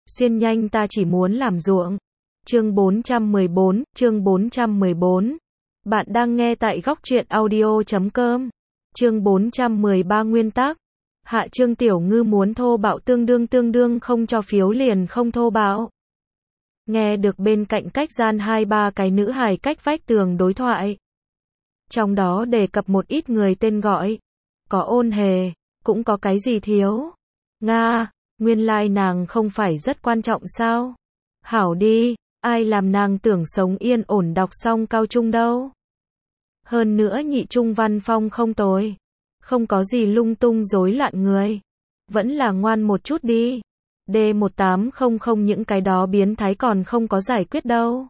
Xuyên nhanh ta chỉ muốn làm ruộng. Chương 414. Bạn đang nghe tại góc truyện audio.com. Chương 413 Nguyên tắc. Hạ Trương Tiểu Ngư muốn thô bạo tương đương không cho phiếu liền không thô bạo. Nghe được bên cạnh cách gian 2-3 cái nữ hài cách vách tường đối thoại. Trong đó đề cập một ít người tên gọi. Có Ôn Hề, cũng có cái gì thiếu. Nga, nguyên lai nàng không phải rất quan trọng sao? Hảo đi, ai làm nàng tưởng sống yên ổn đọc xong cao trung đâu. Hơn nữa nhị trung văn phong không tồi. Không có gì lung tung rối loạn người. Vẫn là ngoan một chút đi. D1800 những cái đó biến thái còn không có giải quyết đâu.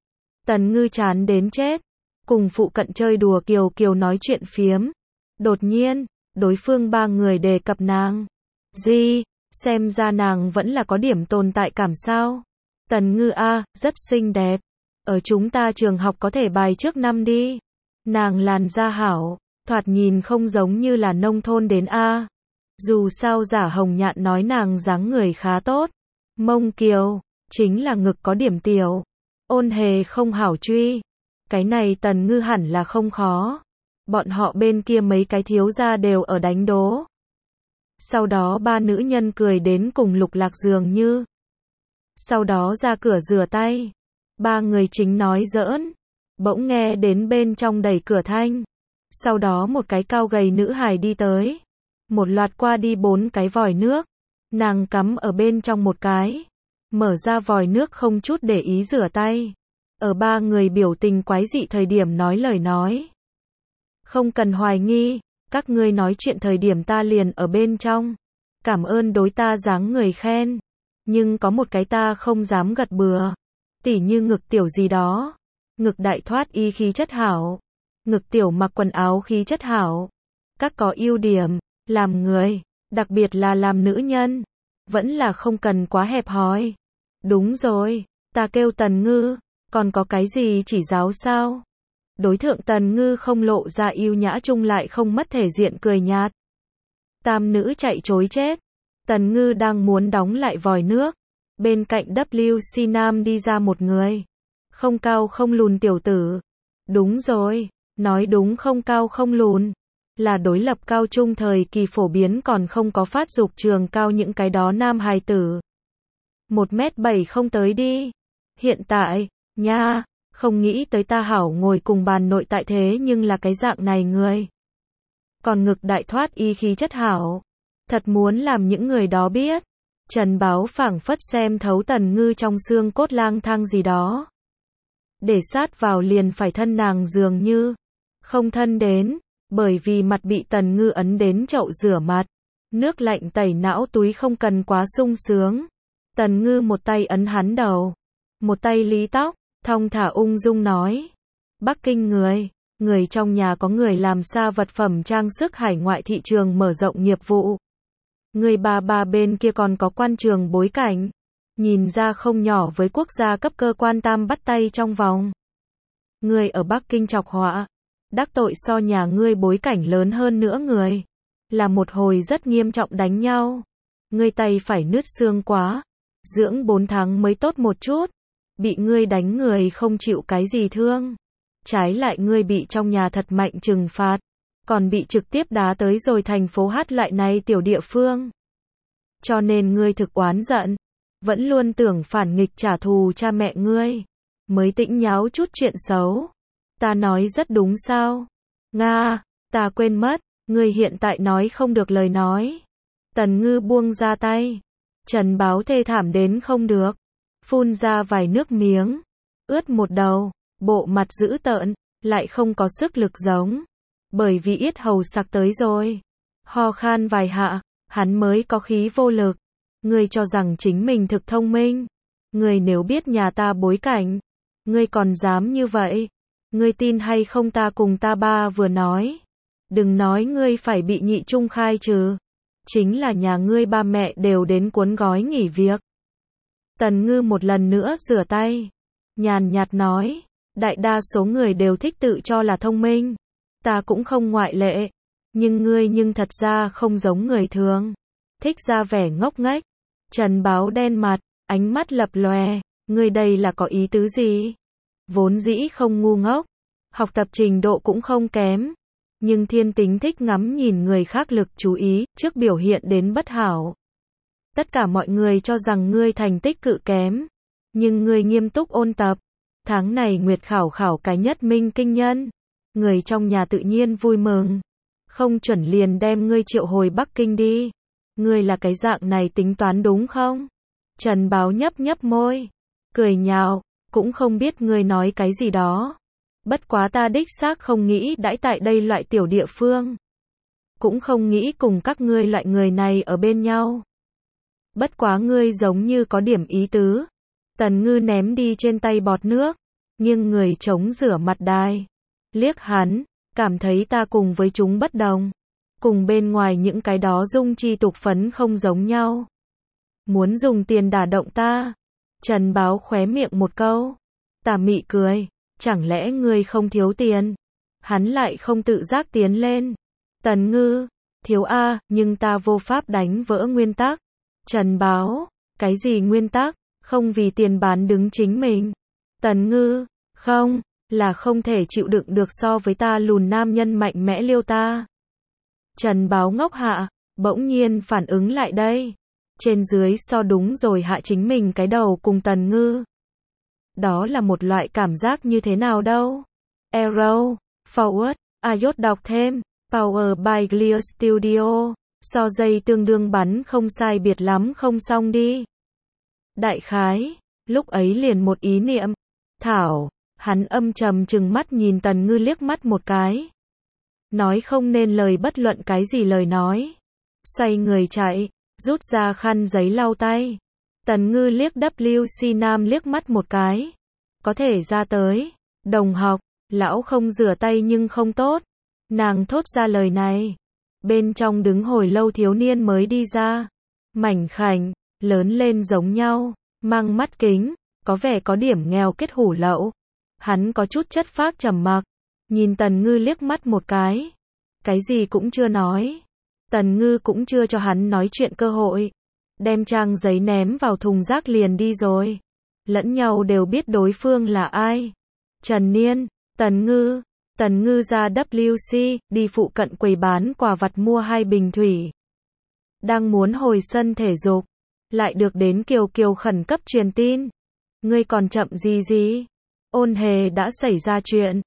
Tần Ngư chán đến chết. Cùng phụ cận chơi đùa kiều nói chuyện phiếm. Đột nhiên, đối phương ba người đề cập nàng. Gì, xem ra nàng vẫn là có điểm tồn tại cảm sao. Tần Ngư a, rất xinh đẹp. Ở chúng ta trường học có thể bài trước năm đi. Nàng làn da hảo, thoạt nhìn không giống như là nông thôn đến a. Dù sao Giả Hồng Nhạn nói nàng dáng người khá tốt. Mông kiều, chính là ngực có điểm tiểu. Ôn Hề không hảo truy. Cái này Tần Ngư hẳn là không khó. Bọn họ bên kia mấy cái thiếu gia đều ở đánh đố. Sau đó ba nữ nhân cười đến cùng Lục Lạc dường như. Sau đó ra cửa rửa tay. Ba người chính nói giỡn. Bỗng nghe đến bên trong đẩy cửa thanh. Sau đó một cái cao gầy nữ hài đi tới. Một loạt qua đi 4 cái vòi nước. Nàng cắm ở bên trong một cái. Mở ra vòi nước không chút để ý rửa tay. Ở ba người biểu tình quái dị thời điểm nói lời nói. Không cần hoài nghi, các ngươi nói chuyện thời điểm ta liền ở bên trong. Cảm ơn đối ta dáng người khen. Nhưng có một cái ta không dám gật bừa. Tỉ như ngực tiểu gì đó. Ngực đại thoát y khí chất hảo. Ngực tiểu mặc quần áo khí chất hảo. Các có ưu điểm, làm người, đặc biệt là làm nữ nhân. Vẫn là không cần quá hẹp hòi. Đúng rồi, ta kêu Tần Ngư, còn có cái gì chỉ giáo sao? Đối thượng Tần Ngư không lộ ra yêu nhã chung lại không mất thể diện cười nhạt. Tam nữ chạy trối chết. Tần Ngư đang muốn đóng lại vòi nước. Bên cạnh WC Nam đi ra một người. Không cao không lùn tiểu tử. Đúng rồi, nói đúng không cao không lùn. Là đối lập cao trung thời kỳ phổ biến còn không có phát dục trường cao những cái đó nam hài tử. 1m7 không tới đi. Hiện tại, nha, không nghĩ tới ta hảo ngồi cùng bàn nội tại thế nhưng là cái dạng này người. Còn ngực đại thoát y khí chất hảo. Thật muốn làm những người đó biết. Trần Báo phảng phất xem thấu Tần Ngư trong xương cốt lang thang gì đó. Để sát vào liền phải thân nàng dường như. Không thân đến. Bởi vì mặt bị Tần Ngư ấn đến chậu rửa mặt. Nước lạnh tẩy não túi không cần quá sung sướng. Tần Ngư một tay ấn hắn đầu. Một tay lý tóc. Thong thả ung dung nói. Bắc Kinh người trong nhà có người làm xa vật phẩm trang sức hải ngoại thị trường mở rộng nghiệp vụ. Người bà bên kia còn có quan trường bối cảnh. Nhìn ra không nhỏ với quốc gia cấp cơ quan tam bắt tay trong vòng. Người ở Bắc Kinh chọc họa. Đắc tội so nhà ngươi bối cảnh lớn hơn nữa người. Là một hồi rất nghiêm trọng đánh nhau. Ngươi tay phải nứt xương quá. Dưỡng 4 tháng mới tốt một chút. Bị ngươi đánh người không chịu cái gì thương. Trái lại ngươi bị trong nhà thật mạnh trừng phạt. Còn bị trực tiếp đá tới rồi thành phố hát lại này tiểu địa phương. Cho nên ngươi thực oán giận. Vẫn luôn tưởng phản nghịch trả thù cha mẹ ngươi. Mới tĩnh nháo chút chuyện xấu. Ta nói rất đúng sao? Nga, ta quên mất. Ngươi hiện tại nói không được lời nói. Tần Ngư buông ra tay. Trần Báo thê thảm đến không được. Phun ra vài nước miếng. Ướt một đầu. Bộ mặt dữ tợn. Lại không có sức lực giống. Bởi vì yết hầu sặc tới rồi. Ho khan vài hạ. Hắn mới có khí vô lực. Ngươi cho rằng chính mình thực thông minh. Ngươi nếu biết nhà ta bối cảnh. Ngươi còn dám như vậy. Ngươi tin hay không ta cùng ta ba vừa nói. Đừng nói ngươi phải bị nhị trung khai trừ. Chính là nhà ngươi ba mẹ đều đến cuốn gói nghỉ việc. Tần Ngư một lần nữa rửa tay. Nhàn nhạt nói. Đại đa số người đều thích tự cho là thông minh. Ta cũng không ngoại lệ. Nhưng ngươi nhưng thật ra không giống người thường. Thích ra vẻ ngốc nghếch. Trần Báo đen mặt. ánh mắt lập lòe, ngươi đây là có ý tứ gì? Vốn dĩ không ngu ngốc, học tập trình độ cũng không kém, nhưng thiên tính thích ngắm nhìn người khác lực chú ý, trước biểu hiện đến bất hảo. Tất cả mọi người cho rằng ngươi thành tích cự kém, nhưng ngươi nghiêm túc ôn tập. Tháng này nguyệt khảo khảo cái nhất minh kinh nhân, người trong nhà tự nhiên vui mừng. Không chuẩn liền đem ngươi triệu hồi Bắc Kinh đi. Ngươi là cái dạng này tính toán đúng không? Trần Báo nhấp nhấp môi, cười nhạo, cũng không biết ngươi nói cái gì đó. Bất quá ta đích xác không nghĩ đãi tại đây loại tiểu địa phương. Cũng không nghĩ cùng các ngươi loại người này ở bên nhau. Bất quá ngươi giống như có điểm ý tứ. Tần Ngư ném đi trên tay bọt nước, nghiêng người chống rửa mặt đài. Liếc hắn, cảm thấy ta cùng với chúng bất đồng. Cùng bên ngoài những cái đó dung chi tục phấn không giống nhau. Muốn dùng tiền đả động ta. Trần Báo khóe miệng một câu. Tà mị cười, chẳng lẽ ngươi không thiếu tiền? Hắn lại không tự giác tiến lên. Tần Ngư, thiếu a, nhưng ta vô pháp đánh vỡ nguyên tắc. Trần Báo, cái gì nguyên tắc? Không vì tiền bán đứng chính mình. Tần Ngư, không, là không thể chịu đựng được so với ta lùn nam nhân mạnh mẽ liêu ta. Trần Báo ngốc hạ, bỗng nhiên phản ứng lại đây. Trên dưới so đúng rồi hạ chính mình cái đầu cùng Tần Ngư. Đó là một loại cảm giác như thế nào đâu. Arrow, Forward, iOS đọc thêm, Power by Clear Studio, so dây tương đương bắn không sai biệt lắm không xong đi. Đại khái, lúc ấy liền một ý niệm. Thảo, hắn âm trầm trừng mắt nhìn Tần Ngư liếc mắt một cái. Nói không nên lời bất luận cái gì lời nói. Xoay người chạy, rút ra khăn giấy lau tay. Tần Ngư liếc WC Nam liếc mắt một cái. Có thể ra tới. Đồng học, lão không rửa tay nhưng không tốt. Nàng thốt ra lời này. Bên trong đứng hồi lâu thiếu niên mới đi ra. Mảnh khảnh, lớn lên giống nhau, mang mắt kính, có vẻ có điểm nghèo kết hủ lậu. Hắn có chút chất phác trầm mặc, nhìn Tần Ngư liếc mắt một cái. Cái gì cũng chưa nói. Tần Ngư cũng chưa cho hắn nói chuyện cơ hội. Đem trang giấy ném vào thùng rác liền đi rồi. Lẫn nhau đều biết đối phương là ai. Trần Niên, Tần Ngư ra WC, đi phụ cận quầy bán quà vặt mua 2 bình thủy. Đang muốn hồi sân thể dục, lại được đến Kiều Kiều khẩn cấp truyền tin. Ngươi còn chậm gì? Ôn Hề đã xảy ra chuyện.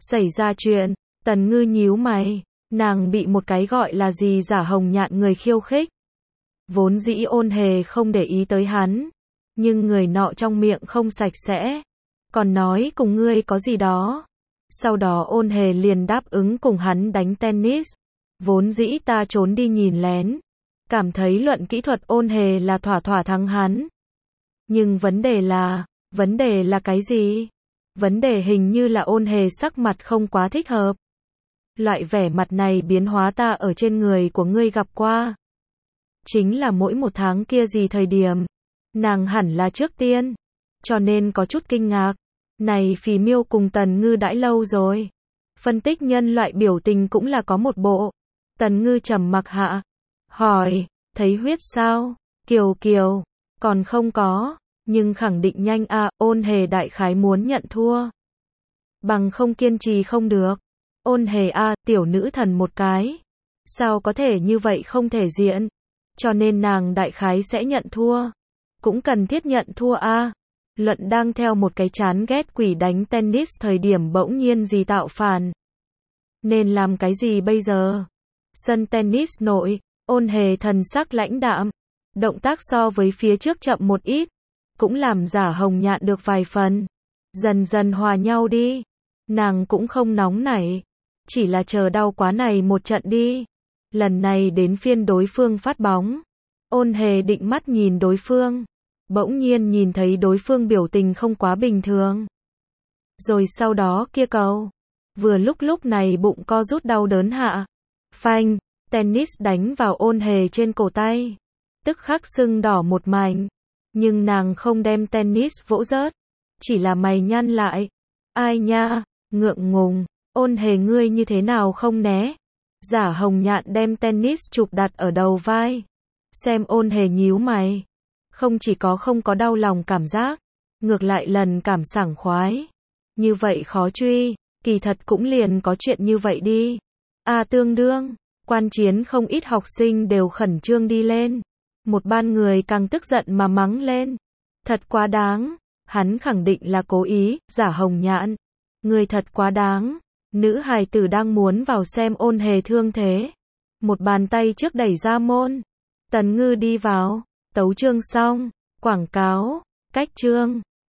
Tần Ngư nhíu mày, nàng bị một cái gọi là gì giả hồng nhạn người khiêu khích. Vốn dĩ Ôn Hề không để ý tới hắn, nhưng người nọ trong miệng không sạch sẽ, còn nói cùng ngươi có gì đó. Sau đó Ôn Hề liền đáp ứng cùng hắn đánh tennis. Vốn dĩ ta trốn đi nhìn lén, cảm thấy luận kỹ thuật Ôn Hề là thỏa thắng hắn. Nhưng vấn đề là cái gì? Vấn đề hình như là Ôn Hề sắc mặt không quá thích hợp. Loại vẻ mặt này biến hóa ta ở trên người của ngươi gặp qua. Chính là mỗi một tháng kia gì thời điểm. Nàng hẳn là trước tiên. Cho nên có chút kinh ngạc. Này Phì Miêu cùng Tần Ngư đãi lâu rồi. Phân tích nhân loại biểu tình cũng là có một bộ. Tần Ngư trầm mặc hạ. Hỏi, thấy huyết sao? Kiều, còn không có. Nhưng khẳng định nhanh a. Ôn Hề đại khái muốn nhận thua. Bằng không kiên trì không được. Ôn Hề a, tiểu nữ thần một cái. Sao có thể như vậy không thể diện. Cho nên nàng đại khái sẽ nhận thua. Cũng cần thiết nhận thua a. Luận đang theo một cái chán ghét quỷ đánh tennis thời điểm bỗng nhiên gì tạo phản. Nên làm cái gì bây giờ? Sân tennis nội, Ôn Hề thần sắc lãnh đạm. Động tác so với phía trước chậm một ít. Cũng làm giả hồng nhạn được vài phần. Dần dần hòa nhau đi. Nàng cũng không nóng nảy. Chỉ là chờ đau quá này một trận đi. Lần này đến phiên đối phương phát bóng. Ôn Hề định mắt nhìn đối phương. Bỗng nhiên nhìn thấy đối phương biểu tình không quá bình thường. Rồi sau đó kia cầu. Vừa lúc này bụng co rút đau đớn hạ. Phanh, tennis đánh vào Ôn Hề trên cổ tay. Tức khắc sưng đỏ một mảnh. Nhưng nàng không đem tennis vỗ rớt. Chỉ là mày nhăn lại. Ai nha, ngượng ngùng. Ôn Hề ngươi như thế nào không né. Giả hồng nhạn đem tennis chụp đặt ở đầu vai. Xem Ôn Hề nhíu mày. Không chỉ có không có đau lòng cảm giác, ngược lại lần cảm sảng khoái. Như vậy khó truy, kỳ thật cũng liền có chuyện như vậy đi. Tương đương, quan chiến không ít học sinh đều khẩn trương đi lên. Một ban người càng tức giận mà mắng lên. Thật quá đáng, hắn khẳng định là cố ý, giả hồng nhãn. Người thật quá đáng, nữ hài tử đang muốn vào xem Ôn Hề thương thế. Một bàn tay trước đẩy ra môn. Tần Ngư đi vào, tấu chương xong, quảng cáo, cách chương.